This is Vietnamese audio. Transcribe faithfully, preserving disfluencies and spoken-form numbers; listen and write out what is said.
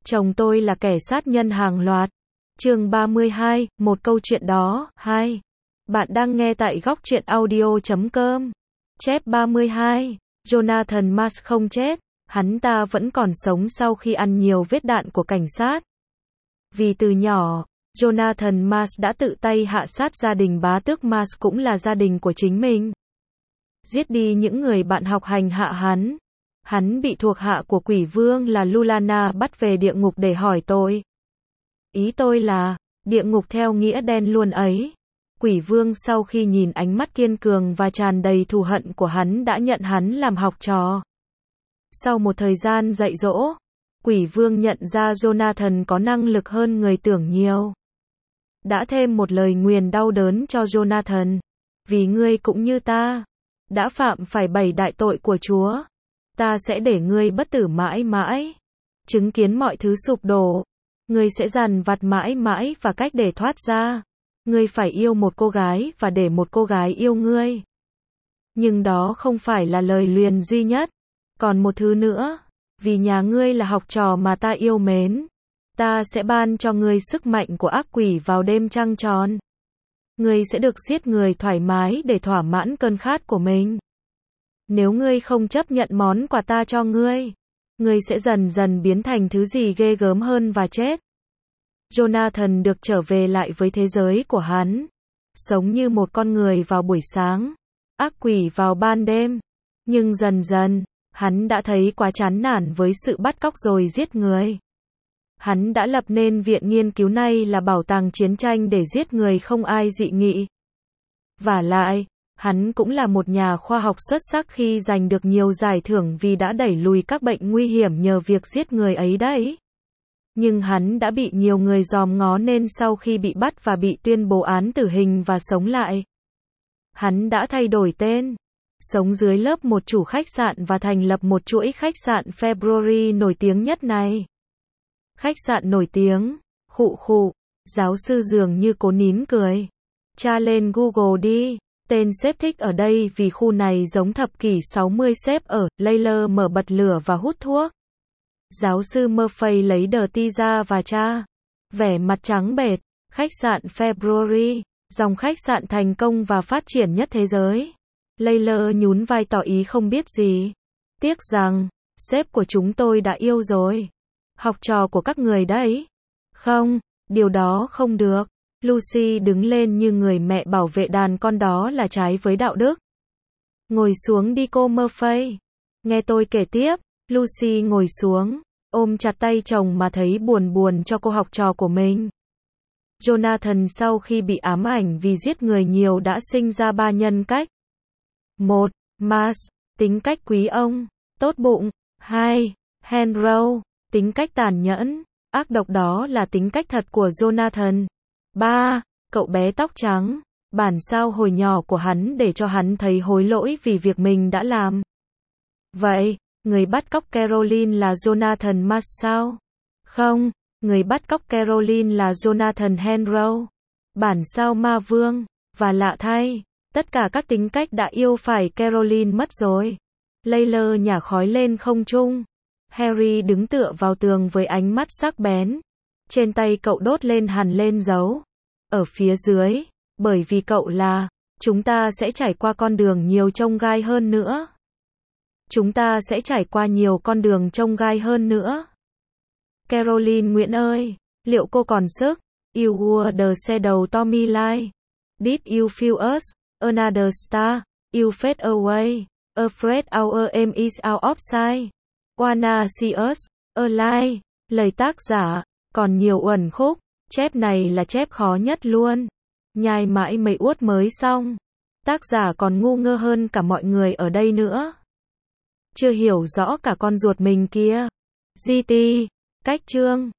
Chồng tôi là kẻ sát nhân hàng loạt. Chương ba mươi hai, một câu chuyện đó. hai. Bạn đang nghe tại góc truyện audio chấm com. Chép ba mươi hai. Jonathan Mars không chết. Hắn ta vẫn còn sống sau khi ăn nhiều vết đạn của cảnh sát. Vì từ nhỏ, Jonathan Mars đã tự tay hạ sát gia đình bá tước Mars, cũng là gia đình của chính mình. Giết đi những người bạn học hành hạ hắn. Hắn bị thuộc hạ của quỷ vương là Lulana bắt về địa ngục để hỏi tội. Ý tôi là, địa ngục theo nghĩa đen luôn ấy. Quỷ vương sau khi nhìn ánh mắt kiên cường và tràn đầy thù hận của hắn đã nhận hắn làm học trò. Sau một thời gian dạy dỗ, quỷ vương nhận ra Jonathan có năng lực hơn người tưởng nhiều. Đã thêm một lời nguyền đau đớn cho Jonathan. Vì ngươi cũng như ta, đã phạm phải bảy đại tội của Chúa. Ta sẽ để ngươi bất tử mãi mãi. Chứng kiến mọi thứ sụp đổ. Ngươi sẽ dằn vặt mãi mãi và cách để thoát ra. Ngươi phải yêu một cô gái và để một cô gái yêu ngươi. Nhưng đó không phải là lời nguyền duy nhất. Còn một thứ nữa. Vì nhà ngươi là học trò mà ta yêu mến, ta sẽ ban cho ngươi sức mạnh của ác quỷ vào đêm trăng tròn. Ngươi sẽ được giết người thoải mái để thỏa mãn cơn khát của mình. Nếu ngươi không chấp nhận món quà ta cho ngươi, ngươi sẽ dần dần biến thành thứ gì ghê gớm hơn và chết. Jonathan được trở về lại với thế giới của hắn. Sống như một con người vào buổi sáng, ác quỷ vào ban đêm. Nhưng dần dần, hắn đã thấy quá chán nản với sự bắt cóc rồi giết người. Hắn đã lập nên viện nghiên cứu này là bảo tàng chiến tranh để giết người không ai dị nghị. Vả lại, hắn cũng là một nhà khoa học xuất sắc khi giành được nhiều giải thưởng vì đã đẩy lùi các bệnh nguy hiểm nhờ việc giết người ấy đấy. Nhưng hắn đã bị nhiều người dòm ngó nên sau khi bị bắt và bị tuyên bố án tử hình và sống lại, hắn đã thay đổi tên, sống dưới lớp một chủ khách sạn và thành lập một chuỗi khách sạn February nổi tiếng nhất này. Khách sạn nổi tiếng, khụ khụ, giáo sư dường như cố nín cười. Tra lên Google đi, tên sếp thích ở đây vì khu này giống thập kỷ sáu mươi sếp ở, Layler mở bật lửa và hút thuốc. Giáo sư Murphy lấy đờ ti ra và tra. Vẻ mặt trắng bệch, khách sạn February, dòng khách sạn thành công và phát triển nhất thế giới. Layler nhún vai tỏ ý không biết gì. Tiếc rằng, sếp của chúng tôi đã yêu rồi. Học trò của các người đấy. Không, điều đó không được. Lucy đứng lên như người mẹ bảo vệ đàn con, đó là trái với đạo đức. Ngồi xuống đi cô Murphy. Nghe tôi kể tiếp. Lucy ngồi xuống, ôm chặt tay chồng mà thấy buồn buồn cho cô học trò của mình. Jonathan sau khi bị ám ảnh vì giết người nhiều đã sinh ra ba nhân cách. một. Mars, tính cách quý ông, tốt bụng. hai. Henry, tính cách tàn nhẫn, ác độc, đó là tính cách thật của Jonathan. ba. Cậu bé tóc trắng, bản sao hồi nhỏ của hắn để cho hắn thấy hối lỗi vì việc mình đã làm. Vậy, người bắt cóc Caroline là Jonathan Mars sao? Không, người bắt cóc Caroline là Jonathan Henry, bản sao ma vương, và lạ thay, tất cả các tính cách đã yêu phải Caroline mất rồi. Layler nhả khói lên không trung. Harry đứng tựa vào tường với ánh mắt sắc bén. Trên tay cậu đốt lên hẳn lên dấu. Ở phía dưới, bởi vì cậu là, chúng ta sẽ trải qua con đường nhiều chông gai hơn nữa. Chúng ta sẽ trải qua nhiều con đường chông gai hơn nữa. Caroline Nguyễn ơi, liệu cô còn sức? You were the shadow Tommy Lie. Did you feel us? Another star. You fade away. Afraid our aim is out of sight. Wanna see us alive. Lời tác giả, còn nhiều uẩn khúc. Chép này là chép khó nhất luôn. Nhai mãi mấy uất mới xong. Tác giả còn ngu ngơ hơn cả mọi người ở đây nữa. Chưa hiểu rõ cả con ruột mình kia. giê tê, cách chương.